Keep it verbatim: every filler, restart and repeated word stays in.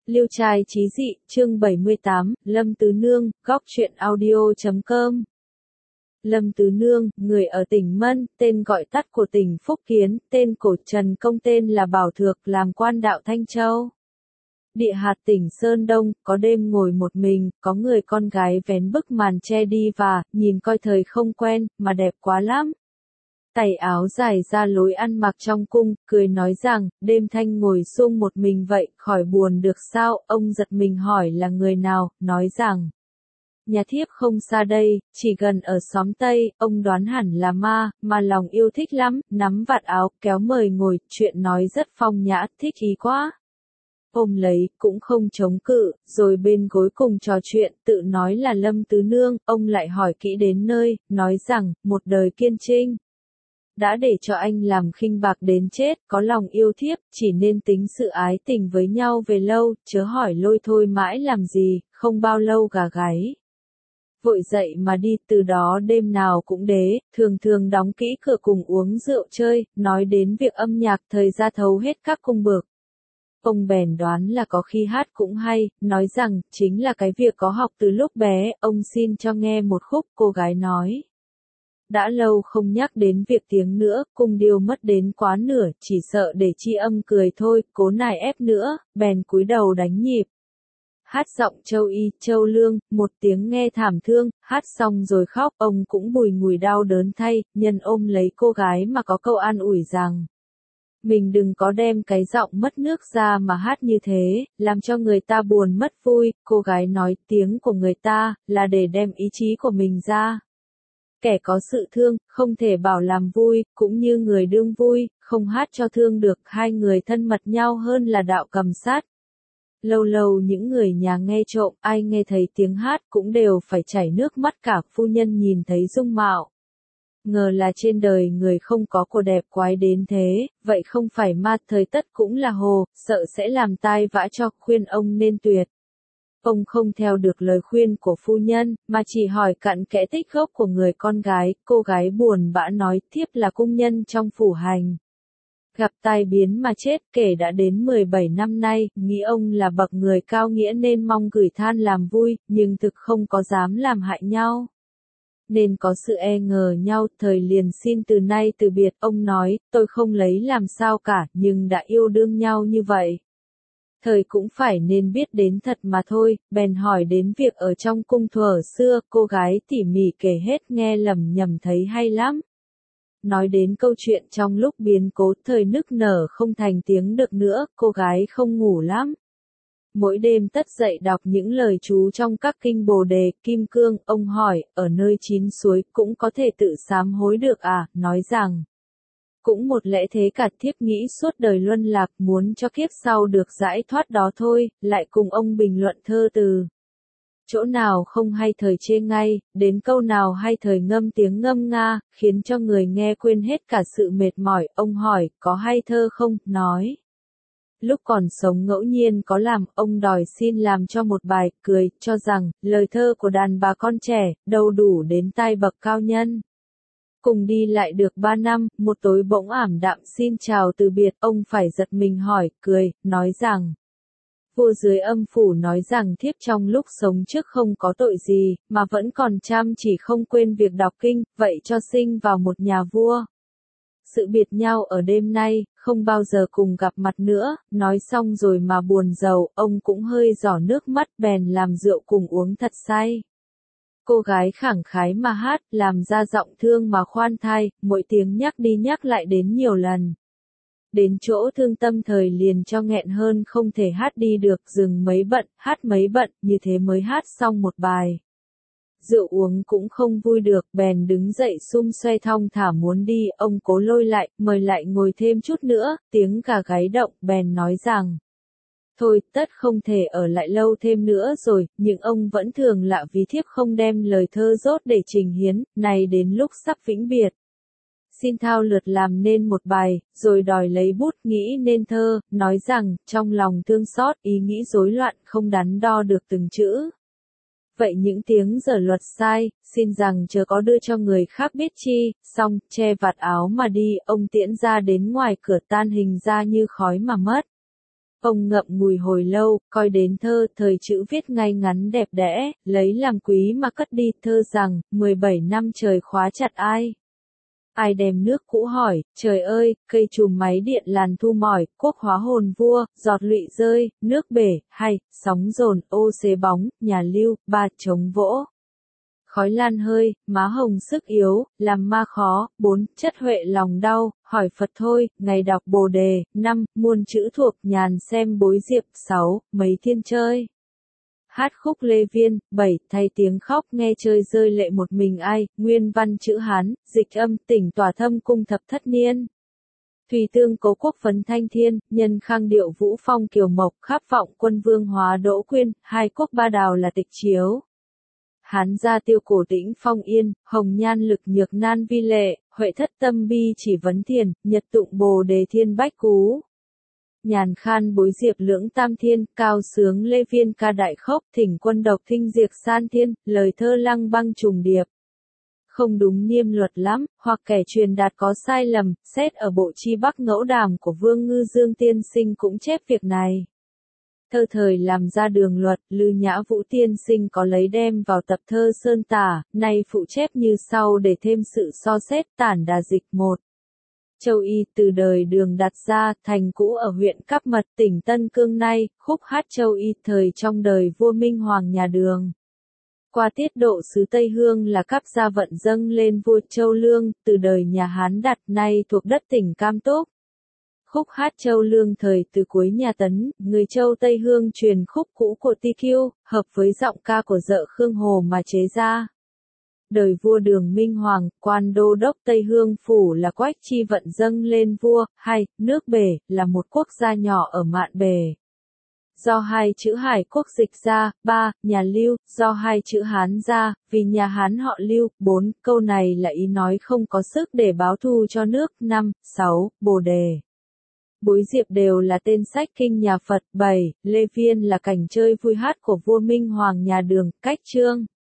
Liêu trai chí dị, chương bảy mươi tám, Lâm Tứ Nương, góc truyện audio chấm com. Lâm Tứ Nương, người ở tỉnh Mân, tên gọi tắt của tỉnh Phúc Kiến, tên cổ Trần Công tên là Bảo Thược, làm quan đạo Thanh Châu. Địa hạt tỉnh Sơn Đông, có đêm ngồi một mình, có người con gái vén bức màn che đi và, nhìn coi thời không quen, mà đẹp quá lắm. Tày áo dài ra lối ăn mặc trong cung, cười nói rằng, đêm thanh ngồi sung một mình vậy, khỏi buồn được sao, ông giật mình hỏi là người nào, nói rằng, nhà thiếp không xa đây, chỉ gần ở xóm Tây, ông đoán hẳn là ma, mà lòng yêu thích lắm, nắm vạt áo, kéo mời ngồi, chuyện nói rất phong nhã, thích ý quá. Ôm lấy, cũng không chống cự, rồi bên gối cùng trò chuyện, tự nói là Lâm Tứ Nương, ông lại hỏi kỹ đến nơi, nói rằng, một đời kiên trinh. Đã để cho anh làm khinh bạc đến chết, có lòng yêu thiếp, chỉ nên tính sự ái tình với nhau về lâu, chớ hỏi lôi thôi mãi làm gì, không bao lâu gà gáy. Vội dậy mà đi, từ đó đêm nào cũng đế, thường thường đóng kỹ cửa cùng uống rượu chơi, nói đến việc âm nhạc thời ra thấu hết các cung bậc. Ông bèn đoán là có khi hát cũng hay, nói rằng, chính là cái việc có học từ lúc bé, ông xin cho nghe một khúc, cô gái nói. Đã lâu không nhắc đến việc tiếng nữa, cung điêu mất đến quá nửa, chỉ sợ để chi âm cười thôi, cố nài ép nữa, bèn cúi đầu đánh nhịp. Hát giọng Châu Y, Châu Lương, một tiếng nghe thảm thương, hát xong rồi khóc, ông cũng bùi ngùi đau đớn thay, nhân ôm lấy cô gái mà có câu an ủi rằng. Mình đừng có đem cái giọng mất nước ra mà hát như thế, làm cho người ta buồn mất vui, cô gái nói tiếng của người ta, là để đem ý chí của mình ra. Kẻ có sự thương, không thể bảo làm vui, cũng như người đương vui, không hát cho thương được, hai người thân mật nhau hơn là đạo cầm sát. Lâu lâu những người nhà nghe trộm, ai nghe thấy tiếng hát cũng đều phải chảy nước mắt cả, phu nhân nhìn thấy dung mạo. Ngờ là trên đời người không có cô đẹp quái đến thế, vậy không phải ma thời tất cũng là hồ, sợ sẽ làm tai vã cho, khuyên ông nên tuyệt. Ông không theo được lời khuyên của phu nhân, mà chỉ hỏi cặn kẽ tích gốc của người con gái, cô gái buồn bã nói thiếp là cung nhân trong phủ hành. Gặp tai biến mà chết, kể đã đến mười bảy năm nay, nghĩ ông là bậc người cao nghĩa nên mong gửi than làm vui, nhưng thực không có dám làm hại nhau. Nên có sự e ngờ nhau, thời liền xin từ nay từ biệt, ông nói, tôi không lấy làm sao cả, nhưng đã yêu đương nhau như vậy. Thời cũng phải nên biết đến thật mà thôi, bèn hỏi đến việc ở trong cung thuở xưa, cô gái tỉ mỉ kể hết nghe lầm nhầm thấy hay lắm. Nói đến câu chuyện trong lúc biến cố, thời nức nở không thành tiếng được nữa, cô gái không ngủ lắm. Mỗi đêm tất dậy đọc những lời chú trong các kinh Bồ Đề, Kim Cương, ông hỏi, ở nơi chín suối cũng có thể tự sám hối được à, nói rằng. Cũng một lẽ thế cả thiếp nghĩ suốt đời luân lạc muốn cho kiếp sau được giải thoát đó thôi, lại cùng ông bình luận thơ từ. Chỗ nào không hay thời chê ngay, đến câu nào hay thời ngâm tiếng ngâm nga, khiến cho người nghe quên hết cả sự mệt mỏi, ông hỏi, có hay thơ không, nói. Lúc còn sống ngẫu nhiên có làm, ông đòi xin làm cho một bài, cười, cho rằng, lời thơ của đàn bà con trẻ, đâu đủ đến tai bậc cao nhân. Cùng đi lại được ba năm, một tối bỗng ảm đạm xin chào từ biệt, ông phải giật mình hỏi, cười, nói rằng. Vua dưới âm phủ nói rằng thiếp trong lúc sống trước không có tội gì, mà vẫn còn chăm chỉ không quên việc đọc kinh, vậy cho sinh vào một nhà vua. Sự biệt nhau ở đêm nay, không bao giờ cùng gặp mặt nữa, nói xong rồi mà buồn rầu, ông cũng hơi giỏ nước mắt bèn làm rượu cùng uống thật say. Cô gái khẳng khái mà hát, làm ra giọng thương mà khoan thai, mỗi tiếng nhắc đi nhắc lại đến nhiều lần. Đến chỗ thương tâm thời liền cho nghẹn hơn không thể hát đi được, dừng mấy bận, hát mấy bận, như thế mới hát xong một bài. Rượu uống cũng không vui được, bèn đứng dậy sum xoe thong thả muốn đi, ông cố lôi lại, mời lại ngồi thêm chút nữa, tiếng gà gáy động, bèn nói rằng. Thôi, tất không thể ở lại lâu thêm nữa rồi, nhưng ông vẫn thường lạ vì thiếp không đem lời thơ dốt để trình hiến, này đến lúc sắp vĩnh biệt. Xin thao lượt làm nên một bài, rồi đòi lấy bút nghĩ nên thơ, nói rằng, trong lòng thương xót, ý nghĩ rối loạn, không đắn đo được từng chữ. Vậy những tiếng giở luật sai, xin rằng chớ có đưa cho người khác biết chi, xong, che vạt áo mà đi, ông tiễn ra đến ngoài cửa tan hình ra như khói mà mất. Ông ngậm ngùi hồi lâu, coi đến thơ, thời chữ viết ngay ngắn đẹp đẽ, lấy làm quý mà cất đi, thơ rằng, mười bảy năm trời khóa chặt ai. Ai đem nước cũ hỏi, trời ơi, cây chùm máy điện làn thu mỏi, quốc hóa hồn vua, giọt lụy rơi, nước bể, hay, sóng dồn, ô xế bóng, nhà lưu, ba trống vỗ. Khói lan hơi, má hồng sức yếu, làm ma khó, bốn, chất huệ lòng đau, hỏi Phật thôi, ngày đọc Bồ Đề, năm, muôn chữ thuộc, nhàn xem bối diệp, sáu, mấy thiên chơi. Hát khúc Lê Viên, bảy, thay tiếng khóc nghe chơi rơi lệ một mình ai, nguyên văn chữ Hán, dịch âm, tỉnh tỏa thâm cung thập thất niên. Thùy tương cố quốc phấn thanh thiên, nhân khang điệu vũ phong kiều mộc, khắp vọng quân vương hóa đỗ quyên, hai quốc ba đào là tịch chiếu. Hán gia tiêu cổ tĩnh phong yên, hồng nhan lực nhược nan vi lệ, huệ thất tâm bi chỉ vấn thiền, nhật tụng bồ đề thiên bách cú. Nhàn khan bối diệp lưỡng tam thiên, cao sướng Lê Viên ca đại khốc, thỉnh quân độc thinh diệt san thiên, lời thơ lăng băng trùng điệp. Không đúng niêm luật lắm, hoặc kẻ truyền đạt có sai lầm, xét ở bộ chi bắc ngẫu đàm của Vương Ngư Dương tiên sinh cũng chép việc này. Thơ thời làm ra đường luật, Lư Nhã Vũ tiên sinh có lấy đem vào tập thơ Sơn Tả, nay phụ chép như sau để thêm sự so xét. Tản Đà dịch một. Châu Y từ đời Đường đặt ra, thành cũ ở huyện Cáp Mật, tỉnh Tân Cương nay, khúc hát Châu Y thời trong đời vua Minh Hoàng nhà Đường. Qua tiết độ xứ Tây Hương là Cáp Gia vận dâng lên vua Châu Lương, từ đời nhà Hán đặt nay thuộc đất tỉnh Cam Túc. Khúc hát Châu Lương thời từ cuối nhà Tấn, người Châu Tây Hương truyền khúc cũ của Ti Kiêu, hợp với giọng ca của dợ Khương Hồ mà chế ra. Đời vua Đường Minh Hoàng, quan đô đốc Tây Hương phủ là Quách Chi vận dâng lên vua. Hai, nước Bể, là một quốc gia nhỏ ở Mạn Bể. Do hai chữ Hải quốc dịch ra. Ba, nhà Lưu, do hai chữ Hán ra, vì nhà Hán họ Lưu. Bốn, câu này là ý nói không có sức để báo thù cho nước. Năm, sáu, Bồ Đề. Bối diệp đều là tên sách kinh nhà Phật. Bảy, Lê Viên là cảnh chơi vui hát của vua Minh Hoàng nhà Đường. Cách chương